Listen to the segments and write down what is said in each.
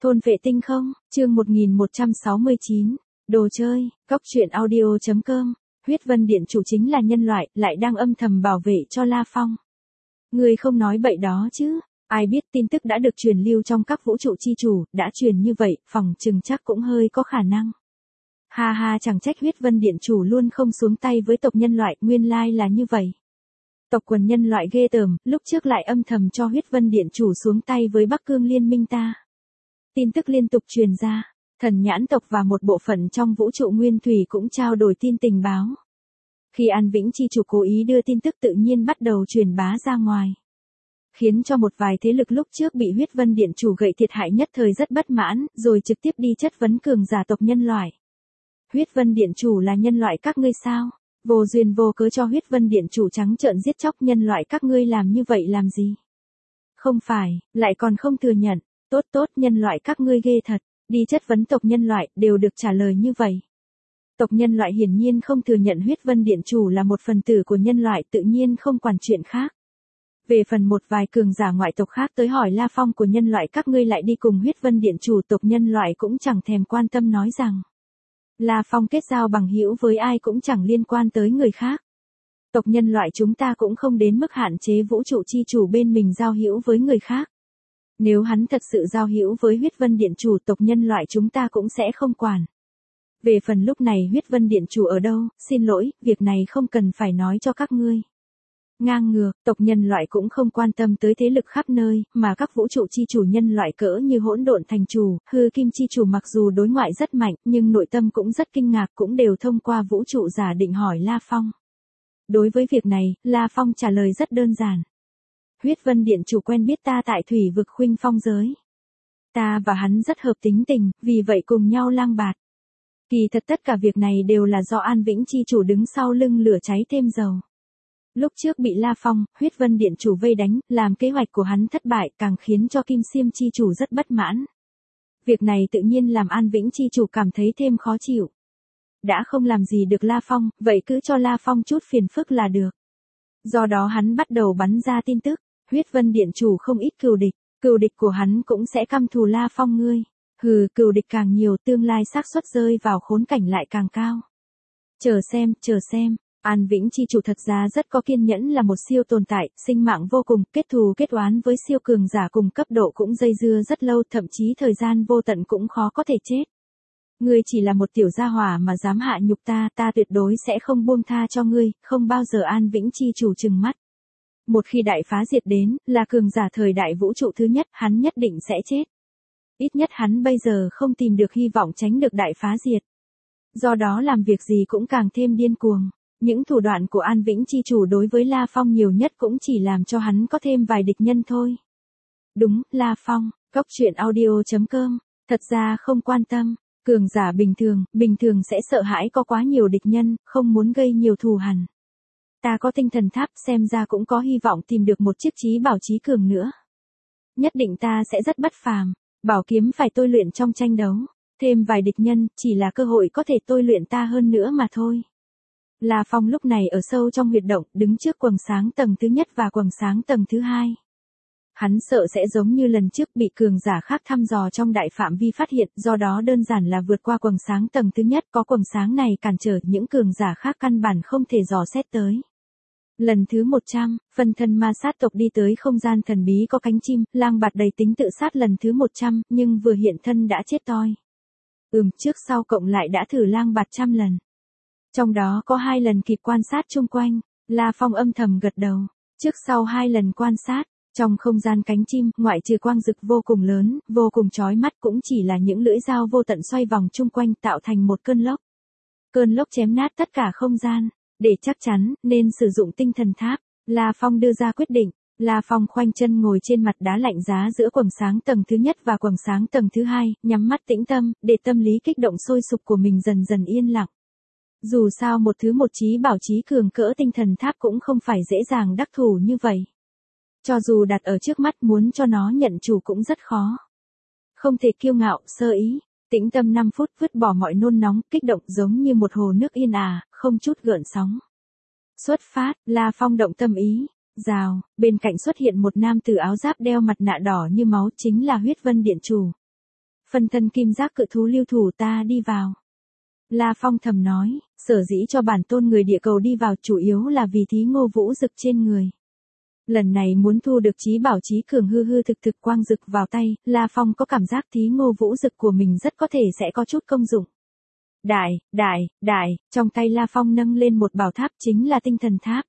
Thôn vệ tinh không, chương 1169, đồ chơi, cóc truyện audio.com, huyết vân điện chủ chính là nhân loại, lại đang âm thầm bảo vệ cho La Phong. Người không nói bậy đó chứ, ai biết tin tức đã được truyền lưu trong các vũ trụ chi chủ, đã truyền như vậy, phòng chừng chắc cũng hơi có khả năng. Ha ha, chẳng trách huyết vân điện chủ luôn không xuống tay với tộc nhân loại, nguyên lai là như vậy. Tộc quần nhân loại ghê tởm, lúc trước lại âm thầm cho huyết vân điện chủ xuống tay với Bắc Cương liên minh ta. Tin tức liên tục truyền ra, thần nhãn tộc và một bộ phận trong vũ trụ nguyên thủy cũng trao đổi tin tình báo. Khi An Vĩnh chi chủ cố ý đưa tin tức tự nhiên bắt đầu truyền bá ra ngoài. Khiến cho một vài thế lực lúc trước bị huyết vân điện chủ gậy thiệt hại nhất thời rất bất mãn, rồi trực tiếp đi chất vấn cường giả tộc nhân loại. Huyết vân điện chủ là nhân loại các ngươi sao? Vô duyên vô cớ cho huyết vân điện chủ trắng trợn giết chóc nhân loại các ngươi làm như vậy làm gì? Không phải, lại còn không thừa nhận. Tốt, nhân loại các ngươi ghê thật, đi chất vấn tộc nhân loại, đều được trả lời như vậy. Tộc nhân loại hiển nhiên không thừa nhận huyết vân điện chủ là một phần tử của nhân loại, tự nhiên không quản chuyện khác. Về phần một vài cường giả ngoại tộc khác tới hỏi La Phong của nhân loại các ngươi lại đi cùng huyết vân điện chủ, tộc nhân loại cũng chẳng thèm quan tâm, nói rằng La Phong kết giao bằng hữu với ai cũng chẳng liên quan tới người khác. Tộc nhân loại chúng ta cũng không đến mức hạn chế vũ trụ chi chủ bên mình giao hữu với người khác. Nếu hắn thật sự giao hữu với huyết vân điện chủ, tộc nhân loại chúng ta cũng sẽ không quản. Về phần lúc này huyết vân điện chủ ở đâu, xin lỗi, việc này không cần phải nói cho các ngươi. Ngang ngược, tộc nhân loại cũng không quan tâm tới thế lực khắp nơi, mà các vũ trụ chi chủ nhân loại cỡ như hỗn độn thành chủ, hư kim chi chủ mặc dù đối ngoại rất mạnh, nhưng nội tâm cũng rất kinh ngạc, cũng đều thông qua vũ trụ giả định hỏi La Phong. Đối với việc này, La Phong trả lời rất đơn giản. Huyết vân điện chủ quen biết ta tại thủy vực Khuynh Phong giới. Ta và hắn rất hợp tính tình, vì vậy cùng nhau lang bạt. Kỳ thật tất cả việc này đều là do An Vĩnh chi chủ đứng sau lưng lửa cháy thêm dầu. Lúc trước bị La Phong, huyết vân điện chủ vây đánh, làm kế hoạch của hắn thất bại, càng khiến cho Kim Xiêm chi chủ rất bất mãn. Việc này tự nhiên làm An Vĩnh chi chủ cảm thấy thêm khó chịu. Đã không làm gì được La Phong, vậy cứ cho La Phong chút phiền phức là được. Do đó hắn bắt đầu bắn ra tin tức, huyết vân điện chủ không ít cừu địch của hắn cũng sẽ căm thù La Phong ngươi. Hừ, cừu địch càng nhiều, tương lai xác suất rơi vào khốn cảnh lại càng cao. Chờ xem. An Vĩnh chi chủ thật ra rất có kiên nhẫn, là một siêu tồn tại, sinh mạng vô cùng, kết thù kết oán với siêu cường giả cùng cấp độ cũng dây dưa rất lâu, thậm chí thời gian vô tận cũng khó có thể chết. Ngươi chỉ là một tiểu gia hỏa mà dám hạ nhục ta, ta tuyệt đối sẽ không buông tha cho ngươi, không bao giờ. An Vĩnh chi chủ trừng mắt. Một khi đại phá diệt đến, là cường giả thời đại vũ trụ thứ nhất, hắn nhất định sẽ chết. Ít nhất hắn bây giờ không tìm được hy vọng tránh được đại phá diệt. Do đó làm việc gì cũng càng thêm điên cuồng. Những thủ đoạn của An Vĩnh chi chủ đối với La Phong nhiều nhất cũng chỉ làm cho hắn có thêm vài địch nhân thôi. Đúng, La Phong, cóc truyện audio.com, thật ra không quan tâm. Cường giả bình thường sẽ sợ hãi có quá nhiều địch nhân, không muốn gây nhiều thù hằn. Ta có tinh thần tháp, xem ra cũng có hy vọng tìm được một chiếc chí bảo chí cường nữa. Nhất định ta sẽ rất bất phàm, bảo kiếm phải tôi luyện trong tranh đấu. Thêm vài địch nhân, chỉ là cơ hội có thể tôi luyện ta hơn nữa mà thôi. La Phong lúc này ở sâu trong huyệt động, đứng trước quầng sáng tầng thứ nhất và quầng sáng tầng thứ hai. Hắn sợ sẽ giống như lần trước bị cường giả khác thăm dò trong đại phạm vi phát hiện, do đó đơn giản là vượt qua quầng sáng tầng thứ nhất, có quầng sáng này cản trở, những cường giả khác căn bản không thể dò xét tới. Lần thứ 100, phân thân ma sát tộc đi tới không gian thần bí có cánh chim, lang bạt đầy tính tự sát lần thứ 100, nhưng vừa hiện thân đã chết toi. Trước sau cộng lại đã thử lang bạt 100 lần. Trong đó có 2 lần kịp quan sát chung quanh, La Phong âm thầm gật đầu, trước sau 2 lần quan sát, trong không gian cánh chim, ngoại trừ quang rực vô cùng lớn, vô cùng chói mắt cũng chỉ là những lưỡi dao vô tận xoay vòng chung quanh tạo thành một cơn lốc. Cơn lốc chém nát tất cả không gian, để chắc chắn, nên sử dụng tinh thần tháp, La Phong đưa ra quyết định. La Phong khoanh chân ngồi trên mặt đá lạnh giá giữa quầng sáng tầng thứ nhất và quầng sáng tầng thứ hai, nhắm mắt tĩnh tâm, để tâm lý kích động sôi sục của mình dần dần yên lặng. Dù sao một chí bảo chí cường cỡ tinh thần tháp cũng không phải dễ dàng đắc thủ như vậy. Cho dù đặt ở trước mắt muốn cho nó nhận chủ cũng rất khó. Không thể kiêu ngạo, sơ ý, tĩnh tâm 5 phút vứt bỏ mọi nôn nóng, kích động giống như một hồ nước yên không chút gợn sóng. Xuất phát, La Phong động tâm ý, rào, bên cạnh xuất hiện một nam tử áo giáp đeo mặt nạ đỏ như máu, chính là huyết vân điện chủ. Phân thân kim giác cự thú lưu thủ ta đi vào. La Phong thầm nói, sở dĩ cho bản tôn người địa cầu đi vào chủ yếu là vì thí Ngô Vũ Dực trên người. Lần này muốn thu được chí bảo chí cường hư hư thực thực quang dực vào tay, La Phong có cảm giác thí Ngô Vũ Dực của mình rất có thể sẽ có chút công dụng. Đại, trong tay La Phong nâng lên một bảo tháp chính là tinh thần tháp.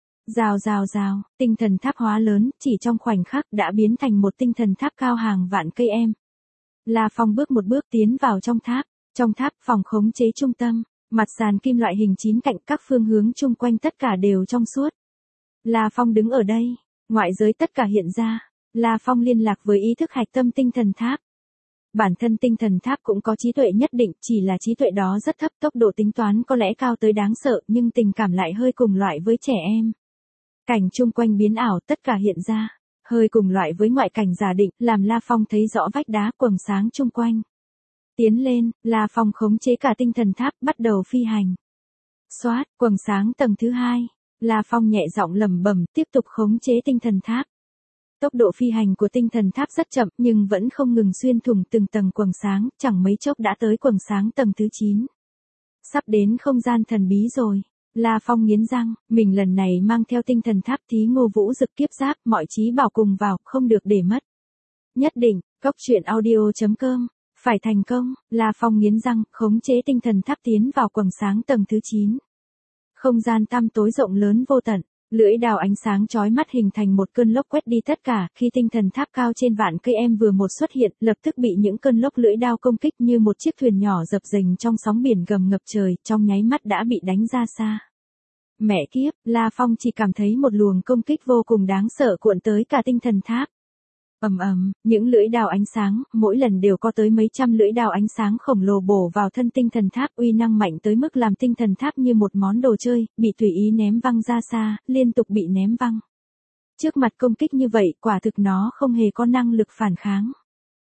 Rào, tinh thần tháp hóa lớn, chỉ trong khoảnh khắc đã biến thành một tinh thần tháp cao hàng vạn cây em. La Phong bước một bước tiến vào trong tháp phòng khống chế trung tâm, mặt sàn kim loại hình 9 cạnh các phương hướng chung quanh tất cả đều trong suốt. La Phong đứng ở đây, ngoại giới tất cả hiện ra, La Phong liên lạc với ý thức hạch tâm tinh thần tháp. Bản thân tinh thần tháp cũng có trí tuệ nhất định, chỉ là trí tuệ đó rất thấp, tốc độ tính toán có lẽ cao tới đáng sợ, nhưng tình cảm lại hơi cùng loại với trẻ em. Cảnh chung quanh biến ảo tất cả hiện ra, hơi cùng loại với ngoại cảnh giả định, làm La Phong thấy rõ vách đá quầng sáng chung quanh. Tiến lên, La Phong khống chế cả tinh thần tháp, bắt đầu phi hành. Xoát, quầng sáng tầng thứ 2. La Phong nhẹ giọng lẩm bẩm, tiếp tục khống chế tinh thần tháp. Tốc độ phi hành của tinh thần tháp rất chậm, nhưng vẫn không ngừng xuyên thủng từng tầng quầng sáng, chẳng mấy chốc đã tới quầng sáng tầng thứ 9. Sắp đến không gian thần bí rồi. La Phong nghiến răng, mình lần này mang theo tinh thần tháp thí Ngô Vũ Dực kiếp giáp, mọi chí bảo cùng vào, không được để mất. Nhất định, coctruyện.audio.com, phải thành công. La Phong nghiến răng, khống chế tinh thần tháp tiến vào quầng sáng tầng thứ 9. Không gian tăm tối rộng lớn vô tận, lưỡi đao ánh sáng chói mắt hình thành một cơn lốc quét đi tất cả, khi tinh thần tháp cao trên vạn cây em vừa một xuất hiện, lập tức bị những cơn lốc lưỡi đao công kích như một chiếc thuyền nhỏ dập dềnh trong sóng biển gầm ngập trời, trong nháy mắt đã bị đánh ra xa. Mẹ kiếp, La Phong chỉ cảm thấy một luồng công kích vô cùng đáng sợ cuộn tới cả tinh thần tháp. Những lưỡi đao ánh sáng, mỗi lần đều có tới mấy trăm lưỡi đao ánh sáng khổng lồ bổ vào thân tinh thần tháp, uy năng mạnh tới mức làm tinh thần tháp như một món đồ chơi, bị tùy ý ném văng ra xa, liên tục bị ném văng. Trước mặt công kích như vậy, quả thực nó không hề có năng lực phản kháng.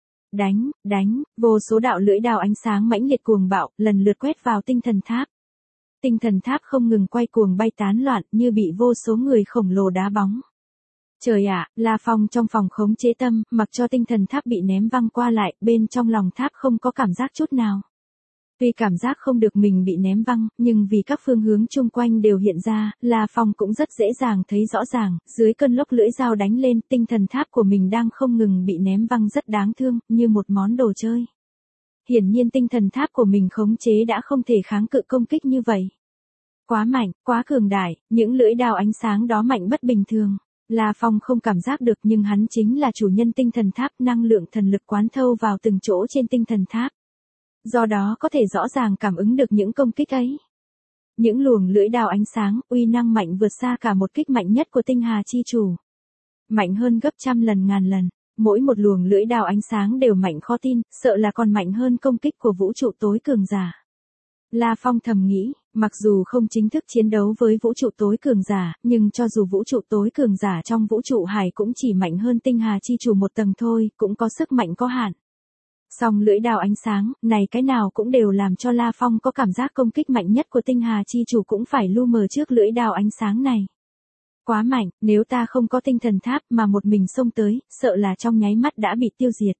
Đánh, vô số đạo lưỡi đao ánh sáng mãnh liệt cuồng bạo, lần lượt quét vào tinh thần tháp. Tinh thần tháp không ngừng quay cuồng bay tán loạn, như bị vô số người khổng lồ đá bóng. Trời ạ, La Phong trong phòng khống chế tâm, mặc cho tinh thần tháp bị ném văng qua lại, bên trong lòng tháp không có cảm giác chút nào. Tuy cảm giác không được mình bị ném văng, nhưng vì các phương hướng chung quanh đều hiện ra, La Phong cũng rất dễ dàng thấy rõ ràng, dưới cơn lốc lưỡi dao đánh lên, tinh thần tháp của mình đang không ngừng bị ném văng rất đáng thương, như một món đồ chơi. Hiển nhiên tinh thần tháp của mình khống chế đã không thể kháng cự công kích như vậy. Quá mạnh, quá cường đại, những lưỡi đao ánh sáng đó mạnh bất bình thường. La Phong không cảm giác được nhưng hắn chính là chủ nhân tinh thần tháp, năng lượng thần lực quán thâu vào từng chỗ trên tinh thần tháp. Do đó có thể rõ ràng cảm ứng được những công kích ấy. Những luồng lưỡi đao ánh sáng, uy năng mạnh vượt xa cả một kích mạnh nhất của tinh hà chi chủ. Mạnh hơn gấp trăm lần ngàn lần, mỗi một luồng lưỡi đao ánh sáng đều mạnh khó tin, sợ là còn mạnh hơn công kích của vũ trụ tối cường giả. La Phong thầm nghĩ, mặc dù không chính thức chiến đấu với vũ trụ tối cường giả, nhưng cho dù vũ trụ tối cường giả trong vũ trụ hải cũng chỉ mạnh hơn tinh hà chi chủ một tầng thôi, cũng có sức mạnh có hạn. Song lưỡi đao ánh sáng, này cái nào cũng đều làm cho La Phong có cảm giác công kích mạnh nhất của tinh hà chi chủ cũng phải lu mờ trước lưỡi đao ánh sáng này. Quá mạnh, nếu ta không có tinh thần tháp mà một mình xông tới, sợ là trong nháy mắt đã bị tiêu diệt.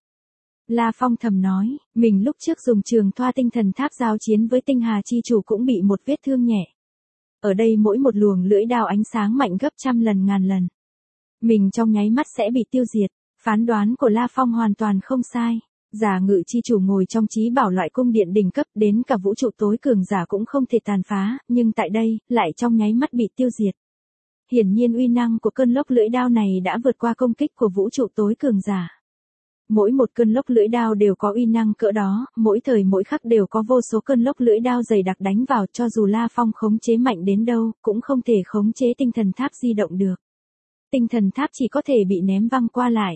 La Phong thầm nói, mình lúc trước dùng trường thoa tinh thần tháp giao chiến với tinh hà chi chủ cũng bị một vết thương nhẹ. Ở đây mỗi một luồng lưỡi đao ánh sáng mạnh gấp trăm lần ngàn lần. Mình trong nháy mắt sẽ bị tiêu diệt. Phán đoán của La Phong hoàn toàn không sai. Giả ngự chi chủ ngồi trong chí bảo loại cung điện đỉnh cấp, đến cả vũ trụ tối cường giả cũng không thể tàn phá, nhưng tại đây, lại trong nháy mắt bị tiêu diệt. Hiển nhiên uy năng của cơn lốc lưỡi đao này đã vượt qua công kích của vũ trụ tối cường giả. Mỗi một cơn lốc lưỡi đao đều có uy năng cỡ đó, mỗi thời mỗi khắc đều có vô số cơn lốc lưỡi đao dày đặc đánh vào, cho dù La Phong khống chế mạnh đến đâu, cũng không thể khống chế tinh thần tháp di động được. Tinh thần tháp chỉ có thể bị ném văng qua lại.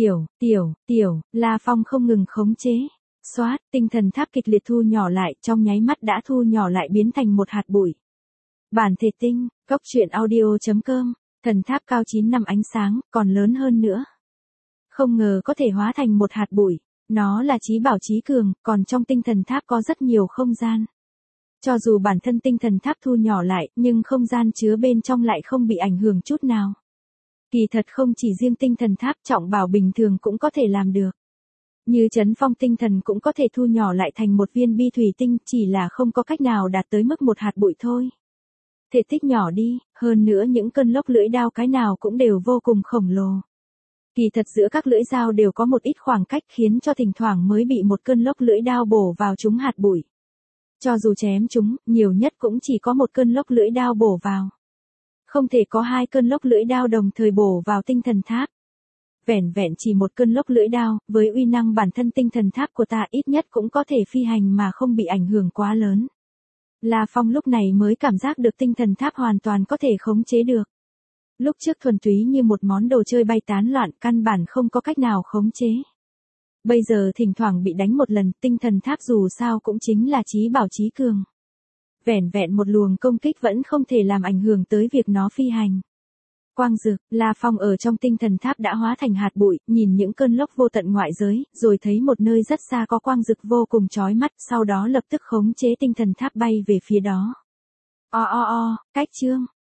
Tiểu, La Phong không ngừng khống chế. Xoát, tinh thần tháp kịch liệt thu nhỏ lại, trong nháy mắt đã thu nhỏ lại biến thành một hạt bụi. Bản thể tinh, coctruyện.audio.com, thần tháp cao 9 năm ánh sáng, còn lớn hơn nữa. Không ngờ có thể hóa thành một hạt bụi. Nó là chí bảo chí cường, còn trong tinh thần tháp có rất nhiều không gian. Cho dù bản thân tinh thần tháp thu nhỏ lại, nhưng không gian chứa bên trong lại không bị ảnh hưởng chút nào. Kỳ thật không chỉ riêng tinh thần tháp trọng bảo bình thường cũng có thể làm được. Như Trấn Phong tinh thần cũng có thể thu nhỏ lại thành một viên bi thủy tinh, chỉ là không có cách nào đạt tới mức một hạt bụi thôi. Thể tích nhỏ đi, hơn nữa những cơn lốc lưỡi đao cái nào cũng đều vô cùng khổng lồ. Kỳ thật giữa các lưỡi dao đều có một ít khoảng cách khiến cho thỉnh thoảng mới bị một cơn lốc lưỡi đao bổ vào chúng hạt bụi. Cho dù chém chúng, nhiều nhất cũng chỉ có một cơn lốc lưỡi đao bổ vào. Không thể có hai cơn lốc lưỡi đao đồng thời bổ vào tinh thần tháp. Vẻn vẹn chỉ một cơn lốc lưỡi đao, với uy năng bản thân tinh thần tháp của ta ít nhất cũng có thể phi hành mà không bị ảnh hưởng quá lớn. La Phong lúc này mới cảm giác được tinh thần tháp hoàn toàn có thể khống chế được. Lúc trước thuần túy như một món đồ chơi bay tán loạn, căn bản không có cách nào khống chế. Bây giờ thỉnh thoảng bị đánh một lần, tinh thần tháp dù sao cũng chính là chí bảo chí cường. Vẻn vẹn một luồng công kích vẫn không thể làm ảnh hưởng tới việc nó phi hành. Quang dực, La Phong ở trong tinh thần tháp đã hóa thành hạt bụi, nhìn những cơn lốc vô tận ngoại giới, rồi thấy một nơi rất xa có quang dực vô cùng chói mắt, sau đó lập tức khống chế tinh thần tháp bay về phía đó. Cách chương